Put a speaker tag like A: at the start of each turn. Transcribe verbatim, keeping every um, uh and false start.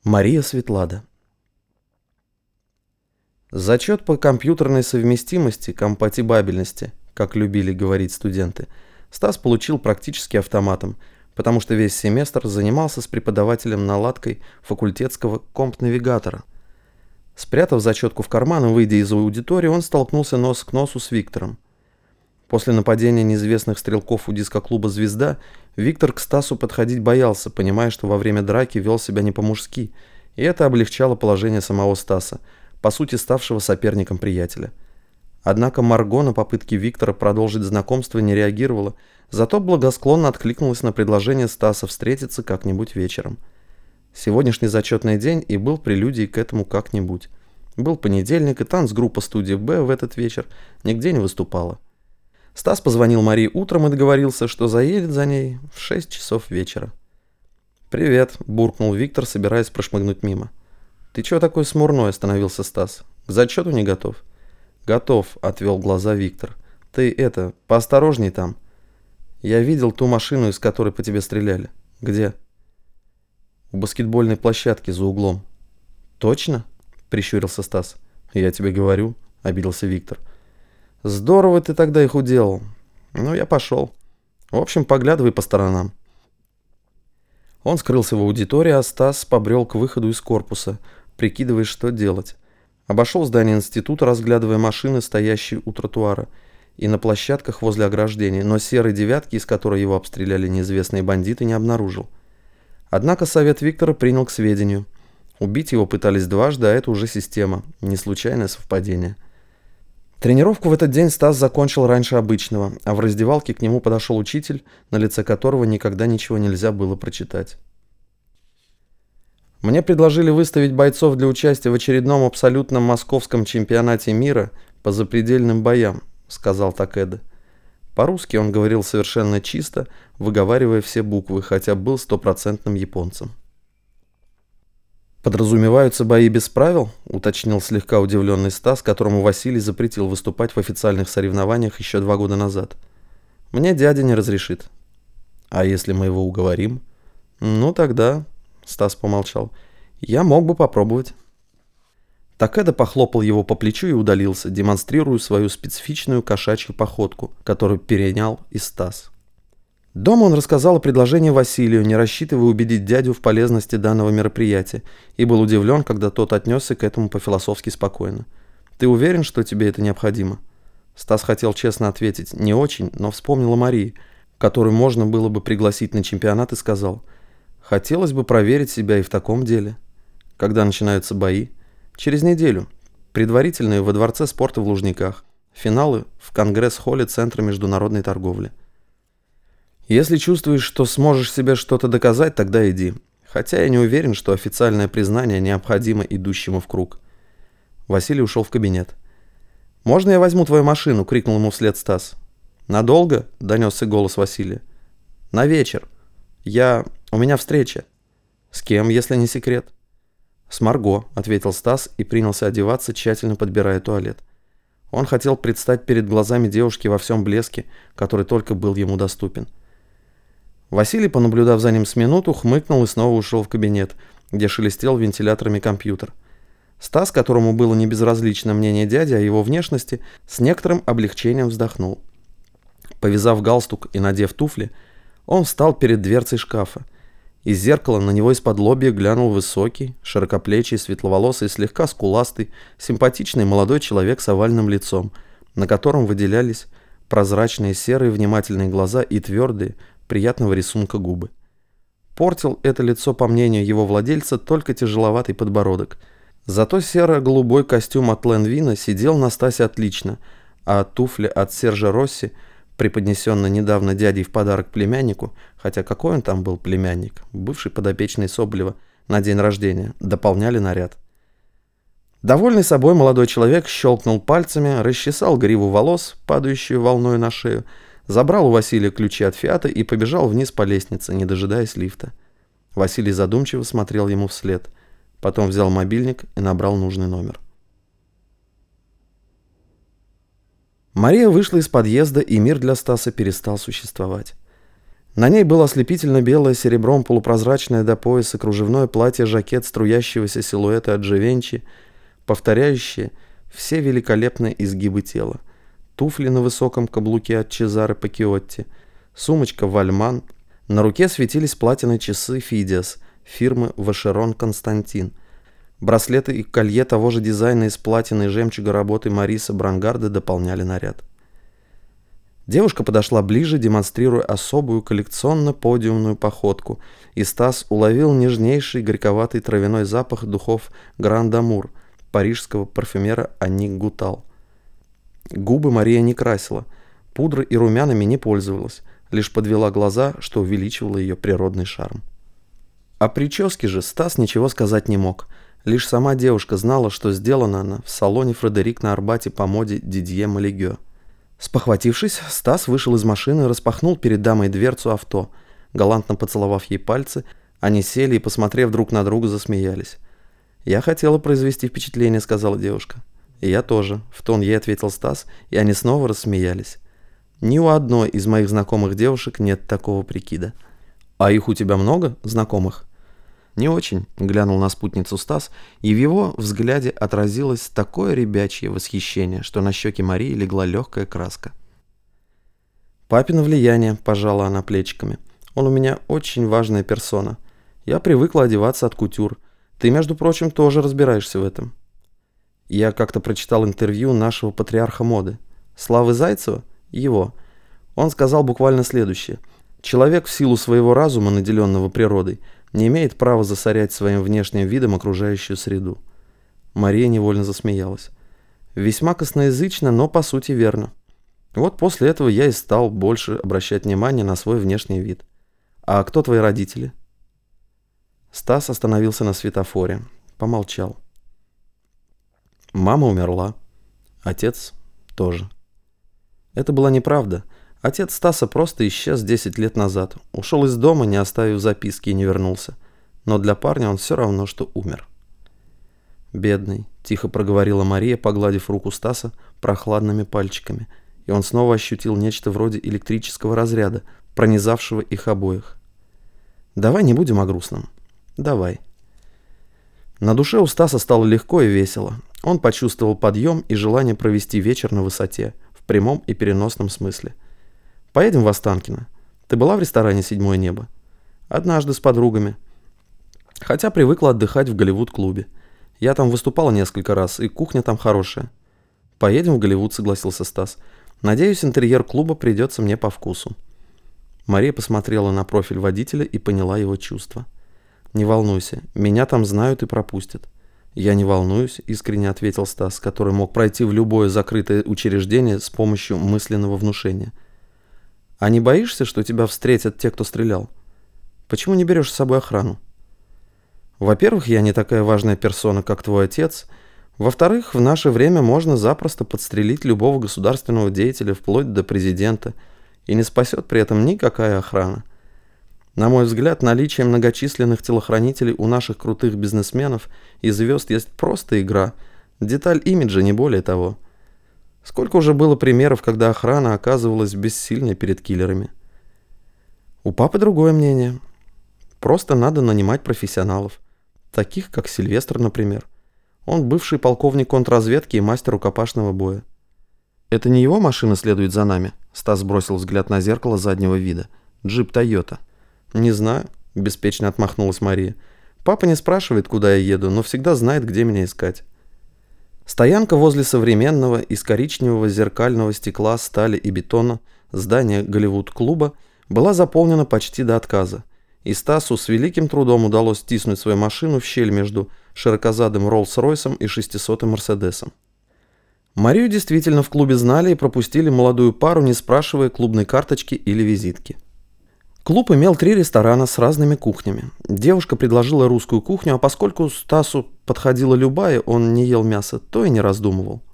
A: Мария Светлада. Зачет по компьютерной совместимости, компатибабельности, как любили говорить студенты, Стас получил практически автоматом, потому что весь семестр занимался с преподавателем наладкой факультетского комп-навигатора. Спрятав зачетку в карман и выйдя из аудитории, он столкнулся нос к носу с Виктором. После нападения неизвестных стрелков у дискоклуба «Звезда» Виктор к Стасу подходить боялся, понимая, что во время драки вел себя не по-мужски, и это облегчало положение самого Стаса, по сути ставшего соперником приятеля. Однако Марго на попытки Виктора продолжить знакомство не реагировала, зато благосклонно откликнулась на предложение Стаса встретиться как-нибудь вечером. Сегодняшний зачетный день и был прелюдией к этому как-нибудь. Был понедельник, и танцгруппа студии «Б» в этот вечер нигде не выступала. Стас позвонил Марии утром и договорился, что заедет за ней в шесть часов вечера. «Привет», – буркнул Виктор, собираясь прошмыгнуть мимо. «Ты чего такой смурной?» – остановился Стас. «К зачету не готов?» «Готов», – отвел глаза Виктор. «Ты это, поосторожней там. Я видел ту машину, из которой по тебе стреляли». «Где?» «У баскетбольной площадки за углом». «Точно?» – прищурился Стас. «Я тебе говорю», – обиделся Виктор. «Здорово ты тогда их уделал. Ну, я пошел. В общем, поглядывай по сторонам». Он скрылся в аудитории, а Стас побрел к выходу из корпуса, прикидывая, что делать. Обошел здание института, разглядывая машины, стоящие у тротуара, и на площадках возле ограждения, но серой девятки, из которой его обстреляли неизвестные бандиты, не обнаружил. Однако совет Виктора принял к сведению. Убить его пытались дважды, а это уже система, не случайное совпадение. Тренировку в этот день Стас закончил раньше обычного, а в раздевалке к нему подошел учитель, на лице которого никогда ничего нельзя было прочитать. «Мне предложили выставить бойцов для участия в очередном абсолютном московском чемпионате мира по запредельным боям», — сказал Такеда. По-русски он говорил совершенно чисто, выговаривая все буквы, хотя был стопроцентным японцем. «Подразумеваются бои без правил?» – уточнил слегка удивленный Стас, которому Василий запретил выступать в официальных соревнованиях еще два года назад. «Мне дядя не разрешит». «А если мы его уговорим?» «Ну тогда...» – Стас помолчал. «Я мог бы попробовать». Такеда похлопал его по плечу и удалился, демонстрируя свою специфичную кошачью походку, которую перенял и Стас. Дома он рассказал о предложении Василию, не рассчитывая убедить дядю в полезности данного мероприятия, и был удивлен, когда тот отнесся к этому по-философски спокойно. «Ты уверен, что тебе это необходимо?» Стас хотел честно ответить «не очень», но вспомнил о Марии, которую можно было бы пригласить на чемпионат, и сказал: «Хотелось бы проверить себя и в таком деле». «Когда начинаются бои?» «Через неделю. Предварительные во Дворце спорта в Лужниках. Финалы в Конгресс-холле Центра международной торговли». «Если чувствуешь, что сможешь себе что-то доказать, тогда иди. Хотя я не уверен, что официальное признание необходимо идущему в круг». Василий ушел в кабинет. «Можно я возьму твою машину?» — крикнул ему вслед Стас. «Надолго?» — донесся голос Василия. «На вечер. Я... У меня встреча». «С кем, если не секрет?» «С Марго», — ответил Стас и принялся одеваться, тщательно подбирая туалет. Он хотел предстать перед глазами девушки во всем блеске, который только был ему доступен. Василий, понаблюдав за ним с минуту, хмыкнул и снова ушел в кабинет, где шелестел вентиляторами компьютер. Стас, которому было не безразлично мнение дяди о его внешности, с некоторым облегчением вздохнул. Повязав галстук и надев туфли, он встал перед дверцей шкафа. Из зеркала на него из-под лобья глянул высокий, широкоплечий, светловолосый, слегка скуластый, симпатичный молодой человек с овальным лицом, на котором выделялись прозрачные серые внимательные глаза и твердые, приятного рисунка губы. Портил это лицо, по мнению его владельца, только тяжеловатый подбородок. Зато серо-голубой костюм от Ленвина сидел на Стасе отлично, а туфли от Сержа Росси, преподнесенные недавно дядей в подарок племяннику, хотя какой он там был племянник, бывший подопечный Соболева, на день рождения, дополняли наряд. Довольный собой молодой человек щелкнул пальцами, расчесал гриву волос, падающую волной на шею, забрал у Василия ключи от Фиата и побежал вниз по лестнице, не дожидаясь лифта. Василий задумчиво смотрел ему вслед. Потом взял мобильник и набрал нужный номер. Мария вышла из подъезда, и мир для Стаса перестал существовать. На ней было ослепительно белое серебром полупрозрачное до пояса кружевное платье-жакет струящегося силуэта от Дживенчи, повторяющее все великолепные изгибы тела. Туфли на высоком каблуке от Чезаре Пакиотти, сумочка Вальман. На руке светились платиновые часы Фидиас фирмы Вашерон Константин. Браслеты и колье того же дизайна из платины и жемчуга работы Мариса Брангарда дополняли наряд. Девушка подошла ближе, демонстрируя особую коллекционно-подиумную походку, и Стас уловил нежнейший горьковатый травяной запах духов Гранд Амур парижского парфюмера Анник Гутал. Губы Мария не красила, пудрой и румянами не пользовалась, лишь подвела глаза, что увеличивало ее природный шарм. О прическе же Стас ничего сказать не мог. Лишь сама девушка знала, что сделана она в салоне Фредерик на Арбате по моде Дидье Малегё. Спохватившись, Стас вышел из машины и распахнул перед дамой дверцу авто. Галантно поцеловав ей пальцы, они сели и, посмотрев друг на друга, засмеялись. «Я хотела произвести впечатление», — сказала девушка. «И я тоже», — в тон ей ответил Стас, и они снова рассмеялись. «Ни у одной из моих знакомых девушек нет такого прикида». «А их у тебя много, знакомых?» «Не очень», — глянул на спутницу Стас, и в его взгляде отразилось такое ребячье восхищение, что на щеке Марии легла легкая краска. «Папино влияние», — пожала она плечиками. «Он у меня очень важная персона. Я привыкла одеваться от кутюр. Ты, между прочим, тоже разбираешься в этом». Я как-то прочитал интервью нашего патриарха моды. Славы Зайцева? Его. Он сказал буквально следующее. «Человек в силу своего разума, наделенного природой, не имеет права засорять своим внешним видом окружающую среду». Мария невольно засмеялась. Весьма косноязычно, но по сути верно. Вот после этого я и стал больше обращать внимание на свой внешний вид. «А кто твои родители?» Стас остановился на светофоре. Помолчал. «Мама умерла. Отец тоже». Это была неправда. Отец Стаса просто исчез десять лет назад. Ушел из дома, не оставив записки, и не вернулся. Но для парня он все равно, что умер. «Бедный», — тихо проговорила Мария, погладив руку Стаса прохладными пальчиками. И он снова ощутил нечто вроде электрического разряда, пронизавшего их обоих. «Давай не будем о грустном. Давай». На душе у Стаса стало легко и весело. Он почувствовал подъем и желание провести вечер на высоте, в прямом и переносном смысле. «Поедем в Останкино. Ты была в ресторане «Седьмое небо»?» «Однажды с подругами. Хотя привыкла отдыхать в Голливуд-клубе. Я там выступала несколько раз, и кухня там хорошая». «Поедем в Голливуд», — согласился Стас. «Надеюсь, интерьер клуба придется мне по вкусу». Мария посмотрела на профиль водителя и поняла его чувства. «Не волнуйся, меня там знают и пропустят». «Я не волнуюсь», — искренне ответил Стас, который мог пройти в любое закрытое учреждение с помощью мысленного внушения. «А не боишься, что тебя встретят те, кто стрелял? Почему не берешь с собой охрану?» «Во-первых, я не такая важная персона, как твой отец. Во-вторых, в наше время можно запросто подстрелить любого государственного деятеля вплоть до президента, и не спасет при этом никакая охрана. На мой взгляд, наличие многочисленных телохранителей у наших крутых бизнесменов и звезд есть просто игра, деталь имиджа, не более того. Сколько уже было примеров, когда охрана оказывалась бессильной перед киллерами. У папы другое мнение. Просто надо нанимать профессионалов, таких как Сильвестр, например. Он бывший полковник контрразведки и мастер рукопашного боя. «Это не его машина следует за нами?» Стас бросил взгляд на зеркало заднего вида. «Джип Тойота». «Не знаю», — беспечно отмахнулась Мария. «Папа не спрашивает, куда я еду, но всегда знает, где меня искать». Стоянка возле современного из коричневого зеркального стекла, стали и бетона здания Голливуд-клуба была заполнена почти до отказа, и Стасу с великим трудом удалось стиснуть свою машину в щель между широкозадым Роллс-Ройсом и шестисотым Мерседесом. Марию действительно в клубе знали и пропустили молодую пару, не спрашивая клубной карточки или визитки. Клуб имел три ресторана с разными кухнями. Девушка предложила русскую кухню, а поскольку Стасу подходила любая, он не ел мясо, то и не раздумывал.